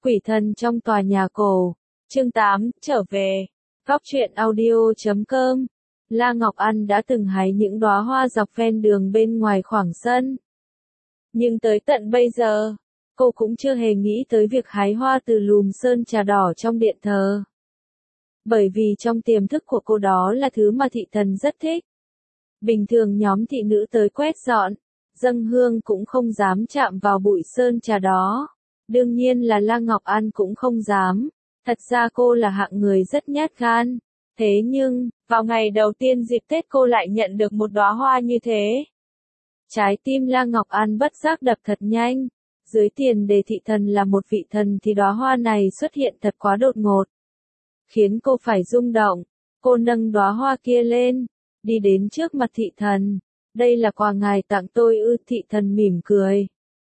Quỷ thần trong tòa nhà cổ. Chương 8, trở về. Góc truyện audio.com. La Ngọc Anh đã từng hái những đóa hoa dọc ven đường bên ngoài khoảng sân. Nhưng tới tận bây giờ, cô cũng chưa hề nghĩ tới việc hái hoa từ lùm sơn trà đỏ trong điện thờ. Bởi vì trong tiềm thức của cô đó là thứ mà thị thần rất thích. Bình thường nhóm thị nữ tới quét dọn, dâng hương cũng không dám chạm vào bụi sơn trà đó. Đương nhiên là La Ngọc Anh cũng không dám. Thật ra cô là hạng người rất nhát gan. Thế nhưng, vào ngày đầu tiên dịp Tết cô lại nhận được một đóa hoa như thế. Trái tim La Ngọc Anh bất giác đập thật nhanh. Dưới tiền đề thị thần là một vị thần thì đóa hoa này xuất hiện thật quá đột ngột. Khiến cô phải rung động. Cô nâng đóa hoa kia lên, đi đến trước mặt thị thần. Đây là quà ngài tặng tôi ư? Thị thần mỉm cười.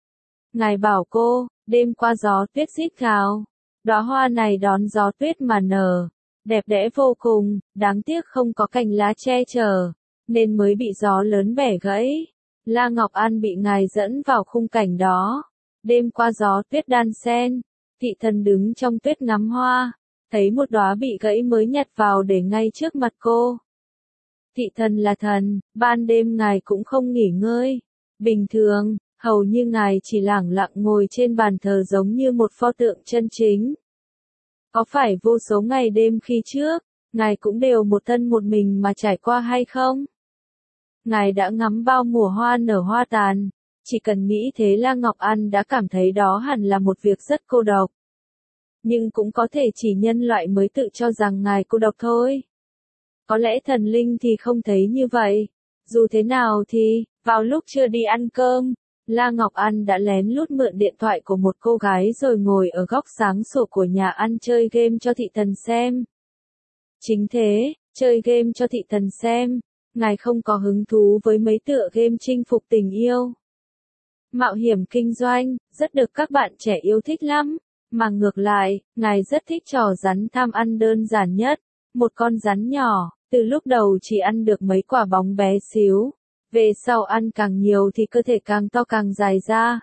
Ngài bảo cô, đêm qua gió tuyết rít gào. Đóa hoa này đón gió tuyết mà nở. Đẹp đẽ vô cùng, đáng tiếc không có cành lá che chở, nên mới bị gió lớn bẻ gãy. La Ngọc Anh bị ngài dẫn vào khung cảnh đó. Đêm qua gió tuyết đan xen, thị thần đứng trong tuyết ngắm hoa, thấy một đóa bị gãy mới nhặt vào để ngay trước mặt cô. Thị thần là thần, ban đêm ngài cũng không nghỉ ngơi. Bình thường, hầu như ngài chỉ lẳng lặng ngồi trên bàn thờ giống như một pho tượng chân chính. Có phải vô số ngày đêm khi trước, ngài cũng đều một thân một mình mà trải qua hay không? Ngài đã ngắm bao mùa hoa nở hoa tàn, chỉ cần nghĩ thế La Ngọc Anh đã cảm thấy đó hẳn là một việc rất cô độc. Nhưng cũng có thể chỉ nhân loại mới tự cho rằng ngài cô độc thôi. Có lẽ thần linh thì không thấy như vậy. Dù thế nào thì, vào lúc chưa đi ăn cơm, La Ngọc Anh đã lén lút mượn điện thoại của một cô gái rồi ngồi ở góc sáng sủa của nhà ăn chơi game cho thị thần xem. Chính thế, chơi game cho thị thần xem, ngài không có hứng thú với mấy tựa game chinh phục tình yêu. Mạo hiểm kinh doanh, rất được các bạn trẻ yêu thích lắm, mà ngược lại, ngài rất thích trò rắn tham ăn đơn giản nhất, một con rắn nhỏ, từ lúc đầu chỉ ăn được mấy quả bóng bé xíu. Về sau ăn càng nhiều thì cơ thể càng to càng dài ra.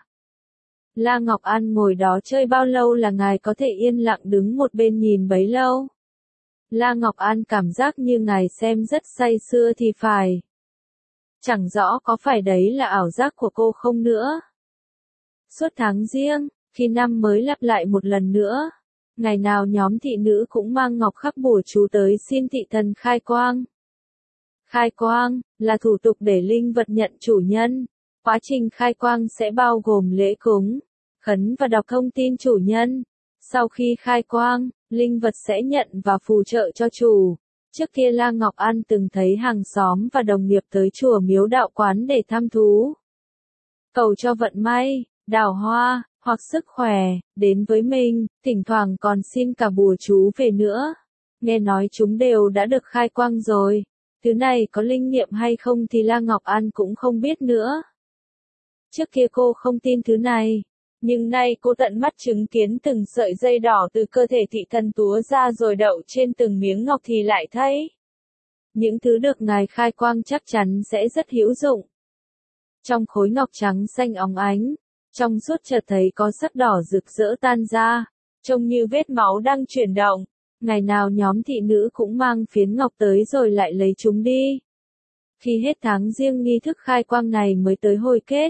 La Ngọc Anh ngồi đó chơi bao lâu là ngài có thể yên lặng đứng một bên nhìn bấy lâu. La Ngọc Anh cảm giác như ngài xem rất say sưa thì phải. Chẳng rõ có phải đấy là ảo giác của cô không nữa. Suốt tháng Giêng, khi năm mới lặp lại một lần nữa, ngày nào nhóm thị nữ cũng mang ngọc khắc bùa chú tới xin thị thần khai quang. Khai quang là thủ tục để linh vật nhận chủ nhân. Quá trình khai quang sẽ bao gồm lễ cúng, khấn và đọc thông tin chủ nhân. Sau khi khai quang, linh vật sẽ nhận và phù trợ cho chủ. Trước kia La Ngọc Anh từng thấy hàng xóm và đồng nghiệp tới chùa miếu đạo quán để thăm thú, cầu cho vận may, đào hoa, hoặc sức khỏe, đến với mình, thỉnh thoảng còn xin cả bùa chú về nữa. Nghe nói chúng đều đã được khai quang rồi. Thứ này có linh nghiệm hay không thì La Ngọc Anh cũng không biết nữa. Trước kia cô không tin thứ này, nhưng nay cô tận mắt chứng kiến từng sợi dây đỏ từ cơ thể thị thần túa ra rồi đậu trên từng miếng ngọc thì lại thấy. Những thứ được ngài khai quang chắc chắn sẽ rất hữu dụng. Trong khối ngọc trắng xanh óng ánh, trong suốt chợt thấy có sắc đỏ rực rỡ tan ra, trông như vết máu đang chuyển động. Ngày nào nhóm thị nữ cũng mang phiến ngọc tới rồi lại lấy chúng đi. Khi hết tháng Giêng nghi thức khai quang này mới tới hồi kết.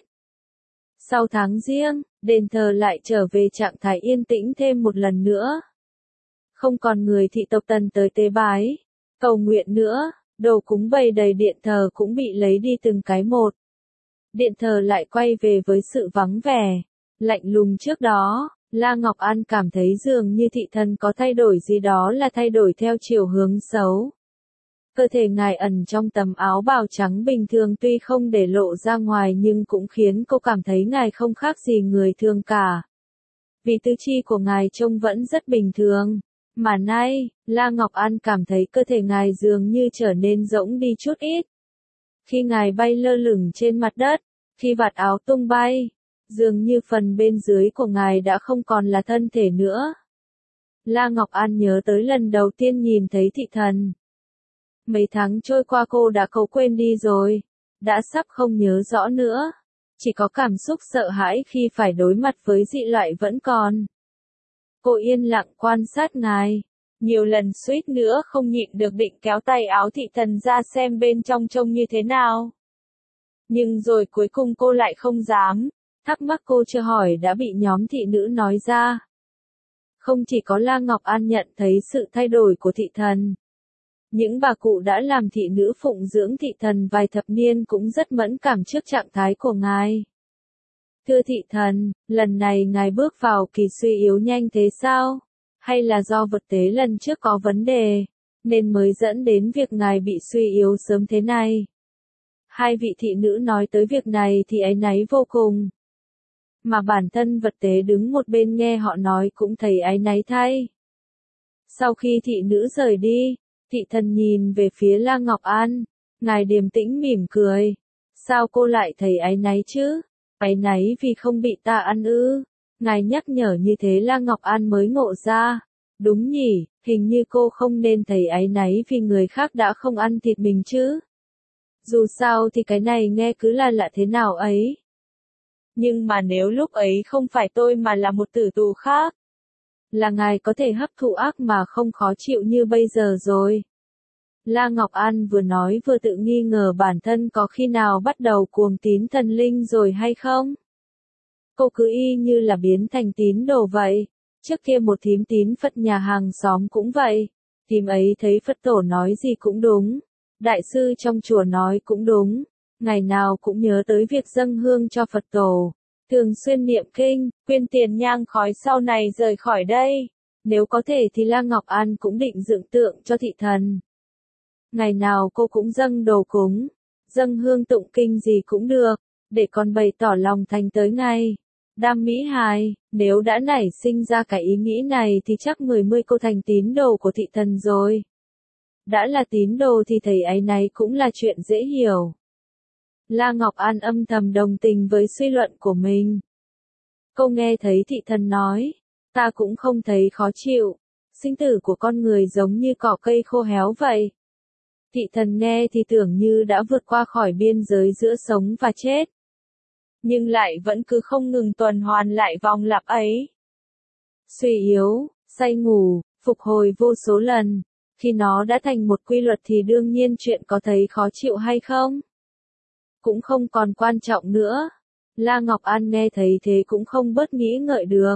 Sau tháng Giêng, đền thờ lại trở về trạng thái yên tĩnh thêm một lần nữa. Không còn người thị tộc Tần tới tế bái, cầu nguyện nữa, đồ cúng bày đầy điện thờ cũng bị lấy đi từng cái một. Điện thờ lại quay về với sự vắng vẻ, lạnh lùng trước đó. La Ngọc Anh cảm thấy dường như thị thần có thay đổi gì đó là thay đổi theo chiều hướng xấu. Cơ thể ngài ẩn trong tấm áo bào trắng bình thường tuy không để lộ ra ngoài nhưng cũng khiến cô cảm thấy ngài không khác gì người thường cả. Vì tứ chi của ngài trông vẫn rất bình thường. Mà nay, La Ngọc Anh cảm thấy cơ thể ngài dường như trở nên rỗng đi chút ít. Khi ngài bay lơ lửng trên mặt đất, khi vạt áo tung bay, dường như phần bên dưới của ngài đã không còn là thân thể nữa. La Ngọc Anh nhớ tới lần đầu tiên nhìn thấy thị thần. Mấy tháng trôi qua cô đã cố quên đi rồi, đã sắp không nhớ rõ nữa. Chỉ có cảm xúc sợ hãi khi phải đối mặt với dị loại vẫn còn. Cô yên lặng quan sát ngài. Nhiều lần suýt nữa không nhịn được định kéo tay áo thị thần ra xem bên trong trông như thế nào. Nhưng rồi cuối cùng cô lại không dám. Thắc mắc cô chưa hỏi đã bị nhóm thị nữ nói ra. Không chỉ có La Ngọc An nhận thấy sự thay đổi của thị thần. Những bà cụ đã làm thị nữ phụng dưỡng thị thần vài thập niên cũng rất mẫn cảm trước trạng thái của ngài. Thưa thị thần, lần này ngài bước vào kỳ suy yếu nhanh thế sao? Hay là do vật tế lần trước có vấn đề, nên mới dẫn đến việc ngài bị suy yếu sớm thế này? Hai vị thị nữ nói tới việc này thì áy náy vô cùng. Mà bản thân vật tế đứng một bên nghe họ nói cũng thấy áy náy thay. Sau khi thị nữ rời đi, thị thần nhìn về phía La Ngọc An, ngài điềm tĩnh mỉm cười. Sao cô lại thấy áy náy chứ? Áy náy vì không bị ta ăn ư? Ngài nhắc nhở như thế La Ngọc An mới ngộ ra. Đúng nhỉ, hình như cô không nên thấy áy náy vì người khác đã không ăn thịt mình chứ. Dù sao thì cái này nghe cứ là lạ thế nào ấy. Nhưng mà nếu lúc ấy không phải tôi mà là một tử tù khác, là ngài có thể hấp thụ ác mà không khó chịu như bây giờ rồi. La Ngọc An vừa nói vừa tự nghi ngờ bản thân có khi nào bắt đầu cuồng tín thần linh rồi hay không? Cô cứ y như là biến thành tín đồ vậy. Trước kia một thím tín Phật nhà hàng xóm cũng vậy. Thím ấy thấy Phật tổ nói gì cũng đúng. Đại sư trong chùa nói cũng đúng. Ngày nào cũng nhớ tới việc dâng hương cho Phật tổ. Thường xuyên niệm kinh, quyên tiền nhang khói sau này rời khỏi đây. Nếu có thể thì La Ngọc An cũng định dựng tượng cho thị thần. Ngày nào cô cũng dâng đồ cúng, dâng hương tụng kinh gì cũng được, để còn bày tỏ lòng thành tới ngày. Đam mỹ hài, nếu đã nảy sinh ra cái ý nghĩ này thì chắc 10 cô thành tín đồ của thị thần rồi. Đã là tín đồ thì thầy ấy này cũng là chuyện dễ hiểu. La Ngọc An âm thầm đồng tình với suy luận của mình. Cô nghe thấy thị thần nói, ta cũng không thấy khó chịu, sinh tử của con người giống như cỏ cây khô héo vậy. Thị thần nghe thì tưởng như đã vượt qua khỏi biên giới giữa sống và chết. Nhưng lại vẫn cứ không ngừng tuần hoàn lại vòng lặp ấy. Suy yếu, say ngủ, phục hồi vô số lần. Khi nó đã thành một quy luật thì đương nhiên chuyện có thấy khó chịu hay không cũng không còn quan trọng nữa. La Ngọc An nghe thấy thế cũng không bớt nghĩ ngợi được.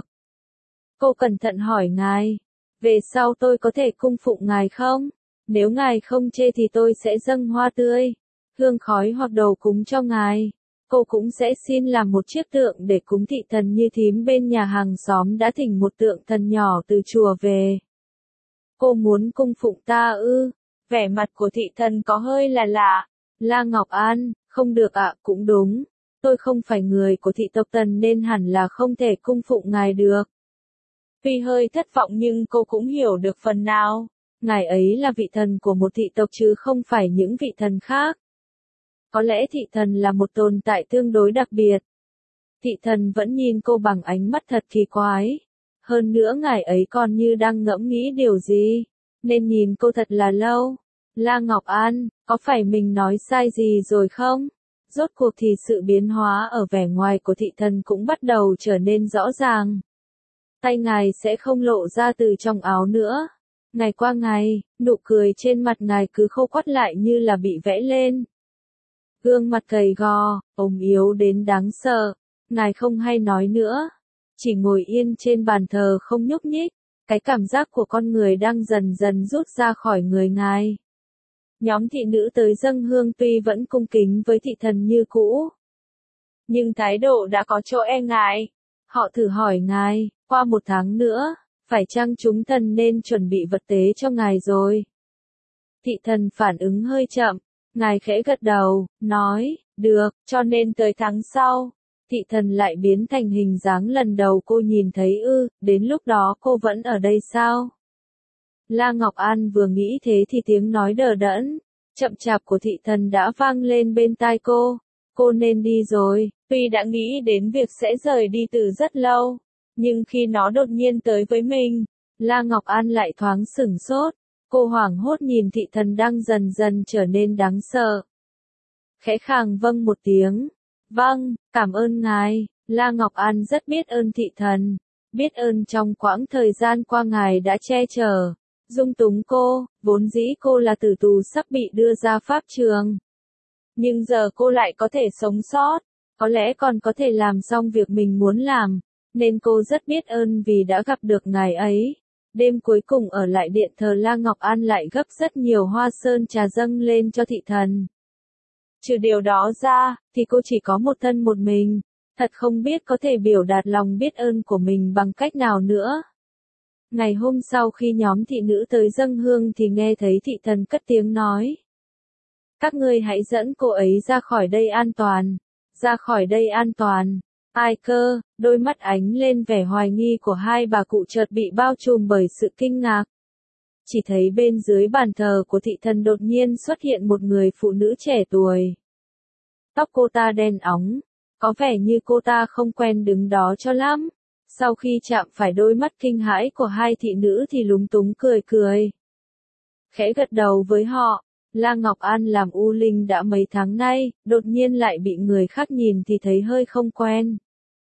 Cô cẩn thận hỏi ngài, về sau tôi có thể cung phụng ngài không? Nếu ngài không chê thì tôi sẽ dâng hoa tươi, hương khói hoặc đồ cúng cho ngài. Cô cũng sẽ xin làm một chiếc tượng để cúng thị thần như thím bên nhà hàng xóm đã thỉnh một tượng thần nhỏ từ chùa về. Cô muốn cung phụng ta ư? Vẻ mặt của thị thần có hơi là lạ. La Ngọc An, không được ạ, cũng đúng. Tôi không phải người của thị tộc Tần nên hẳn là không thể cung phụng ngài được. Tuy hơi thất vọng nhưng cô cũng hiểu được phần nào. Ngài ấy là vị thần của một thị tộc chứ không phải những vị thần khác. Có lẽ thị thần là một tồn tại tương đối đặc biệt. Thị thần vẫn nhìn cô bằng ánh mắt thật kỳ quái. Hơn nữa ngài ấy còn như đang ngẫm nghĩ điều gì, nên nhìn cô thật là lâu. La Ngọc An, có phải mình nói sai gì rồi không? Rốt cuộc thì sự biến hóa ở vẻ ngoài của thị thần cũng bắt đầu trở nên rõ ràng. Tay ngài sẽ không lộ ra từ trong áo nữa. Ngày qua ngày, nụ cười trên mặt ngài cứ khô quắt lại như là bị vẽ lên. Gương mặt gầy gò, ốm yếu đến đáng sợ. Ngài không hay nói nữa. Chỉ ngồi yên trên bàn thờ không nhúc nhích. Cái cảm giác của con người đang dần dần rút ra khỏi người ngài. Nhóm thị nữ tới dâng hương tuy vẫn cung kính với thị thần như cũ, nhưng thái độ đã có chỗ e ngại. Họ thử hỏi ngài, qua 1 tháng nữa, phải chăng chúng thần nên chuẩn bị vật tế cho ngài rồi? Thị thần phản ứng hơi chậm, ngài khẽ gật đầu, nói, được, cho nên tới tháng sau. Thị thần lại biến thành hình dáng lần đầu cô nhìn thấy ư, đến lúc đó cô vẫn ở đây sao? La Ngọc An vừa nghĩ thế thì tiếng nói đờ đẫn, chậm chạp của thị thần đã vang lên bên tai cô nên đi rồi. Tuy đã nghĩ đến việc sẽ rời đi từ rất lâu, nhưng khi nó đột nhiên tới với mình, La Ngọc An lại thoáng sửng sốt. Cô hoảng hốt nhìn thị thần đang dần dần trở nên đáng sợ. Khẽ khàng vâng một tiếng. Vâng, cảm ơn ngài. La Ngọc An rất biết ơn thị thần. Biết ơn trong quãng thời gian qua Ngài đã che chở, dung túng cô, vốn dĩ cô là tử tù sắp bị đưa ra pháp trường. Nhưng giờ cô lại có thể sống sót, có lẽ còn có thể làm xong việc mình muốn làm, nên cô rất biết ơn vì đã gặp được Ngài ấy. Đêm cuối cùng ở lại điện thờ La Ngọc An lại gấp rất nhiều hoa sơn trà dâng lên cho thị thần. Trừ điều đó ra, thì cô chỉ có một thân một mình, thật không biết có thể biểu đạt lòng biết ơn của mình bằng cách nào nữa. Ngày hôm sau khi nhóm thị nữ tới dâng hương thì nghe thấy thị thần cất tiếng nói. Các ngươi hãy dẫn cô ấy ra khỏi đây an toàn, ra khỏi đây an toàn. Ai cơ, đôi mắt ánh lên vẻ hoài nghi của hai bà cụ chợt bị bao trùm bởi sự kinh ngạc. Chỉ thấy bên dưới bàn thờ của thị thần đột nhiên xuất hiện một người phụ nữ trẻ tuổi. Tóc cô ta đen óng, có vẻ như cô ta không quen đứng đó cho lắm. Sau khi chạm phải đôi mắt kinh hãi của hai thị nữ thì lúng túng cười cười. Khẽ gật đầu với họ, La Ngọc An làm U Linh đã mấy tháng nay, đột nhiên lại bị người khác nhìn thì thấy hơi không quen.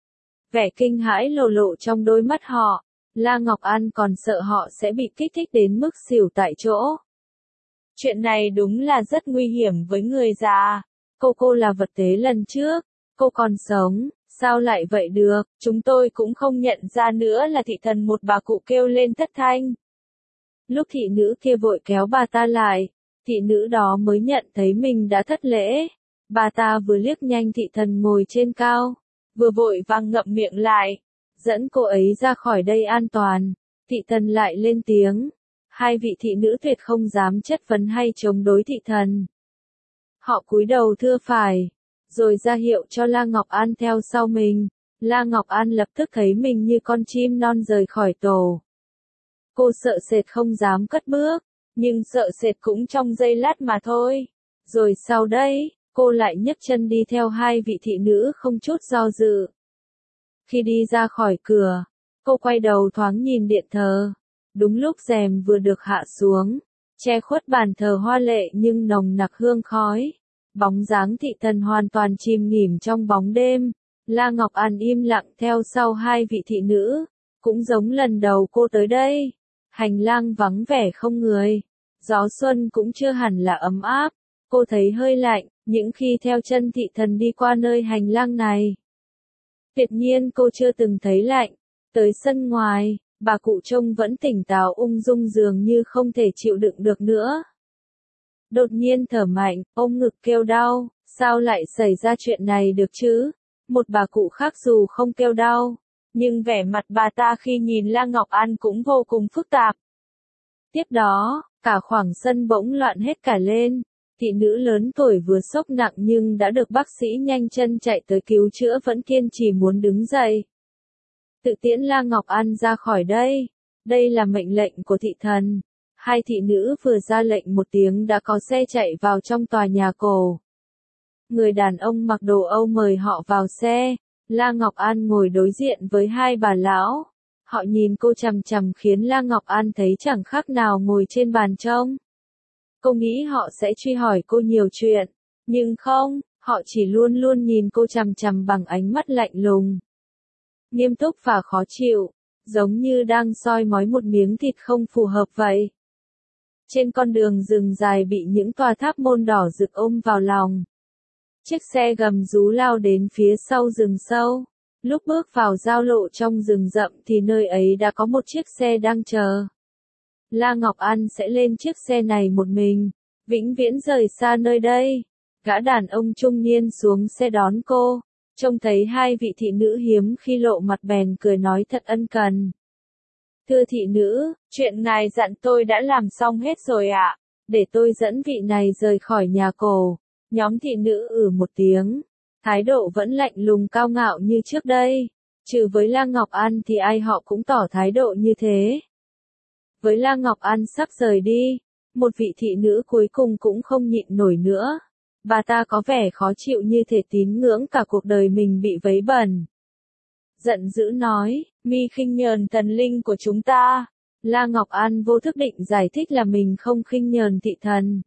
Vẻ kinh hãi lộ lộ trong đôi mắt họ, La Ngọc An còn sợ họ sẽ bị kích thích đến mức xỉu tại chỗ. Chuyện này đúng là rất nguy hiểm với người già. Cô là vật tế lần trước, cô còn sống, sao lại vậy được, chúng tôi cũng không nhận ra nữa là thị thần, một bà cụ kêu lên thất thanh. Lúc thị nữ kia vội kéo bà ta lại, thị nữ đó mới nhận thấy mình đã thất lễ. Bà ta vừa liếc nhanh thị thần ngồi trên cao, vừa vội vàng ngậm miệng lại, dẫn cô ấy ra khỏi đây an toàn. Thị thần lại lên tiếng, hai vị thị nữ tuyệt không dám chất vấn hay chống đối thị thần. Họ cúi đầu thưa phải, rồi ra hiệu cho La Ngọc An theo sau mình. La Ngọc An lập tức thấy mình như con chim non rời khỏi tổ. Cô sợ sệt không dám cất bước, nhưng sợ sệt cũng trong giây lát mà thôi. Rồi sau đây, cô lại nhấc chân đi theo hai vị thị nữ không chút do dự. Khi đi ra khỏi cửa, cô quay đầu thoáng nhìn điện thờ. Đúng lúc rèm vừa được hạ xuống, che khuất bàn thờ hoa lệ nhưng nồng nặc hương khói. Bóng dáng thị thần hoàn toàn chìm nghỉm trong bóng đêm. La Ngọc An im lặng theo sau hai vị thị nữ, cũng giống lần đầu cô tới đây. Hành lang vắng vẻ không người, gió xuân cũng chưa hẳn là ấm áp, cô thấy hơi lạnh, những khi theo chân thị thần đi qua nơi hành lang này. Tuyệt nhiên cô chưa từng thấy lạnh. Tới sân ngoài, bà cụ trông vẫn tỉnh táo ung dung dường như không thể chịu đựng được nữa. Đột nhiên thở mạnh, ôm ngực kêu đau, sao lại xảy ra chuyện này được chứ? Một bà cụ khác dù không kêu đau, nhưng vẻ mặt bà ta khi nhìn La Ngọc An cũng vô cùng phức tạp. Tiếp đó, cả khoảng sân bỗng loạn hết cả lên. Thị nữ lớn tuổi vừa sốc nặng nhưng đã được bác sĩ nhanh chân chạy tới cứu chữa vẫn kiên trì muốn đứng dậy. Tự tiễn La Ngọc An ra khỏi đây. Đây là mệnh lệnh của thị thần. Hai thị nữ vừa ra lệnh một tiếng đã có xe chạy vào trong tòa nhà cổ. Người đàn ông mặc đồ Âu mời họ vào xe. La Ngọc An ngồi đối diện với hai bà lão. Họ nhìn cô chằm chằm khiến La Ngọc An thấy chẳng khác nào ngồi trên bàn trông. Cô nghĩ họ sẽ truy hỏi cô nhiều chuyện, nhưng không, họ chỉ luôn luôn nhìn cô chằm chằm bằng ánh mắt lạnh lùng, nghiêm túc và khó chịu, giống như đang soi mói một miếng thịt không phù hợp vậy. Trên con đường rừng dài bị những tòa tháp môn đỏ rực ôm vào lòng. Chiếc xe gầm rú lao đến phía sau rừng sâu. Lúc bước vào giao lộ trong rừng rậm thì nơi ấy đã có một chiếc xe đang chờ. La Ngọc An sẽ lên chiếc xe này một mình, vĩnh viễn rời xa nơi đây. Gã đàn ông trung niên xuống xe đón cô, trông thấy hai vị thị nữ hiếm khi lộ mặt bèn cười nói thật ân cần. Thưa thị nữ, chuyện ngài dặn tôi đã làm xong hết rồi ạ, để tôi dẫn vị này rời khỏi nhà cổ. Nhóm thị nữ một tiếng, thái độ vẫn lạnh lùng cao ngạo như trước đây. Trừ với La Ngọc An thì ai họ cũng tỏ thái độ như thế. Với La Ngọc An sắp rời đi, một vị thị nữ cuối cùng cũng không nhịn nổi nữa. Bà ta có vẻ khó chịu như thể tín ngưỡng cả cuộc đời mình bị vấy bẩn. Giận dữ nói, mi khinh nhờn thần linh của chúng ta. La Ngọc An vô thức định giải thích là mình không khinh nhờn thị thần.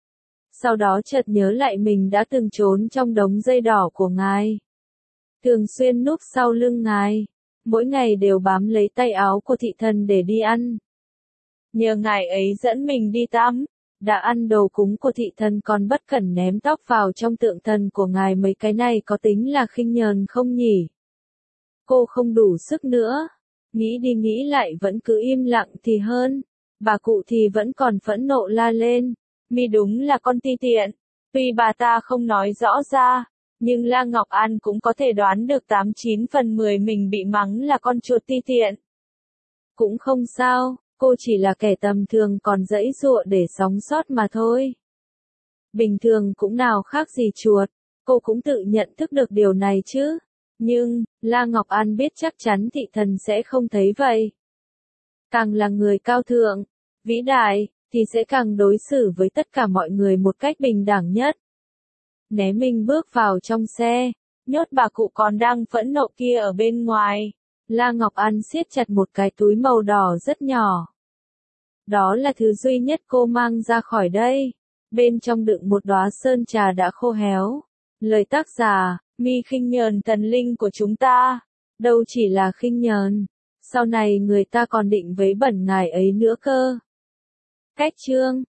Sau đó chợt nhớ lại mình đã từng trốn trong đống dây đỏ của ngài. Thường xuyên núp sau lưng ngài. mỗi ngày đều bám lấy tay áo của thị thần để đi ăn. Nhờ ngài ấy dẫn mình đi tắm, đã ăn đồ cúng của thị thần còn bất cẩn ném tóc vào trong tượng thần của ngài, mấy cái này có tính là khinh nhờn không nhỉ? Cô không đủ sức nữa. Nghĩ đi nghĩ lại vẫn cứ im lặng thì hơn. Bà cụ thì vẫn còn phẫn nộ la lên. Mi đúng là con ti tiện. Tuy bà ta không nói rõ ra, nhưng La Ngọc An cũng có thể đoán được 89/10 mình bị mắng là con chuột ti tiện. Cũng không sao, cô chỉ là kẻ tầm thường còn giãy giụa để sống sót mà thôi. Bình thường cũng nào khác gì chuột, cô cũng tự nhận thức được điều này chứ. Nhưng, La Ngọc An biết chắc chắn thị thần sẽ không thấy vậy. Càng là người cao thượng, vĩ đại, thì sẽ càng đối xử với tất cả mọi người một cách bình đẳng nhất. Né mình bước vào trong xe, nhốt bà cụ còn đang phẫn nộ kia ở bên ngoài. La Ngọc An siết chặt một cái túi màu đỏ rất nhỏ. Đó là thứ duy nhất cô mang ra khỏi đây. Bên trong đựng một đóa sơn trà đã khô héo. Lời tác giả, Mi khinh nhờn thần linh của chúng ta. Đâu chỉ là khinh nhờn. Sau này người ta còn định vấy bẩn ngài ấy nữa cơ. Cách chương